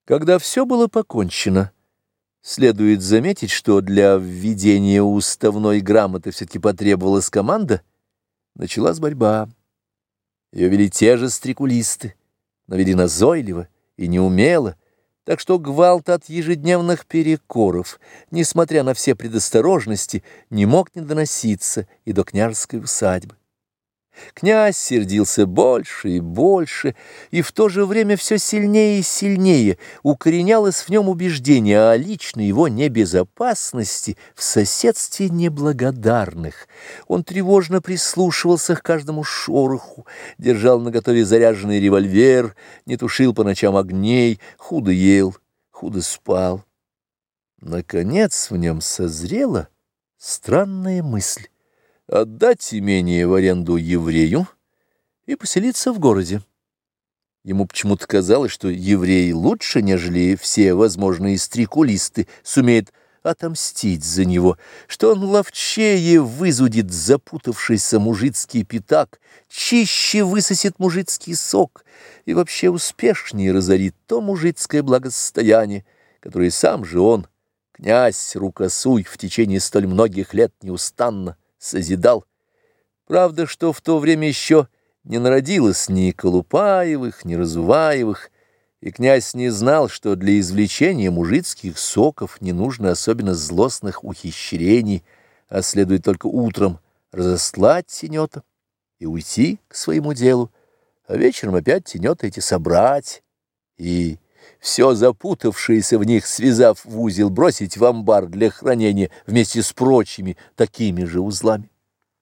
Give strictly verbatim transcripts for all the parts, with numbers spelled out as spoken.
Когда все было покончено, следует заметить, что для введения уставной грамоты все-таки потребовалась команда, началась борьба. Ее вели те же стрекулисты, но вели назойливо и неумело, так что гвалт от ежедневных перекоров, несмотря на все предосторожности, не мог не доноситься и до княжеской усадьбы. Князь сердился больше и больше, и в то же время все сильнее и сильнее укоренялось в нем убеждение о личной его небезопасности в соседстве неблагодарных. Он тревожно прислушивался к каждому шороху, держал наготове заряженный револьвер, не тушил по ночам огней, худо ел, худо спал. Наконец в нем созрела странная мысль: отдать имение в аренду еврею и поселиться в городе. Ему почему-то казалось, что еврей лучше, нежели все возможные стрекулисты, сумеет отомстить за него, что он ловчее вызудит запутавшийся мужицкий пятак, чище высосет мужицкий сок и вообще успешнее разорит то мужицкое благосостояние, которое сам же он, князь Рукосуй, в течение столь многих лет неустанно созидал. Правда, что в то время еще не народилось ни Колупаевых, ни Разуваевых, и князь не знал, что для извлечения мужицких соков не нужно особенно злостных ухищрений, а следует только утром разослать тенета и уйти к своему делу, а вечером опять тенета эти собрать и все запутавшееся в них, связав в узел, бросить в амбар для хранения вместе с прочими такими же узлами.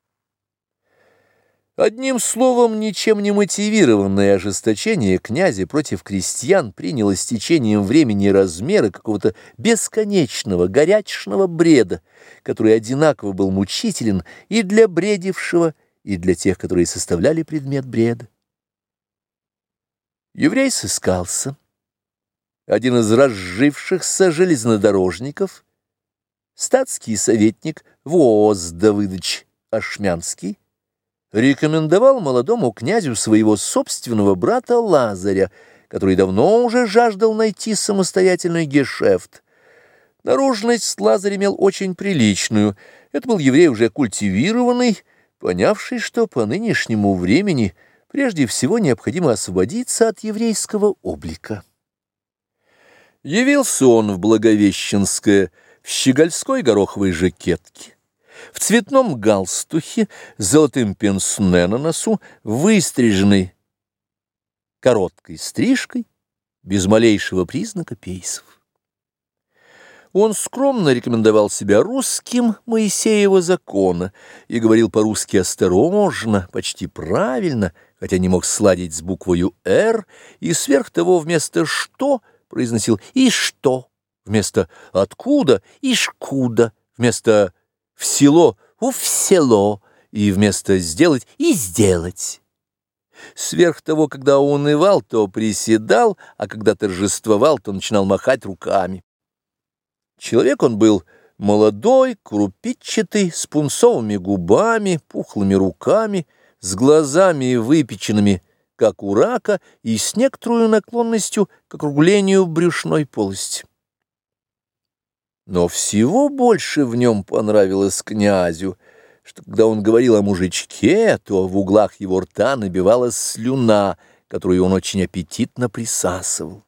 Одним словом, ничем не мотивированное ожесточение князя против крестьян приняло с течением времени размеры какого-то бесконечного, горячечного бреда, который одинаково был мучителен и для бредившего, и для тех, которые составляли предмет бреда. Еврей сыскался. Один из разжившихся железнодорожников, статский советник Вооз Давыдович Ашмянский, рекомендовал молодому князю своего собственного брата Лазаря, который давно уже жаждал найти самостоятельный гешефт. Наружность Лазарь имел очень приличную. Это был еврей уже культивированный, понявший, что по нынешнему времени прежде всего необходимо освободиться от еврейского облика. Явился он в Благовещенское в щегольской гороховой жакетке, в цветном галстухе, с золотым пенсне на носу, выстриженной короткой стрижкой, без малейшего признака пейсов. Он скромно рекомендовал себя русским Моисеева закона и говорил по-русски осторожно, почти правильно, хотя не мог сладить с буквою «Р», и сверх того вместо «что» произносил «и что», вместо «откуда» и «шкуда», вместо «в село» «у в село» и вместо «сделать» и «сделать». Сверх того, когда он унывал, то приседал, а когда торжествовал, то начинал махать руками. Человек он был молодой, крупичатый, с пунцовыми губами, пухлыми руками, с глазами выпеченными, как у рака, и с некоторую наклонностью к округлению брюшной полости. Но всего больше в нем понравилось князю, что когда он говорил о мужичке, то в углах его рта набивалась слюна, которую он очень аппетитно присасывал.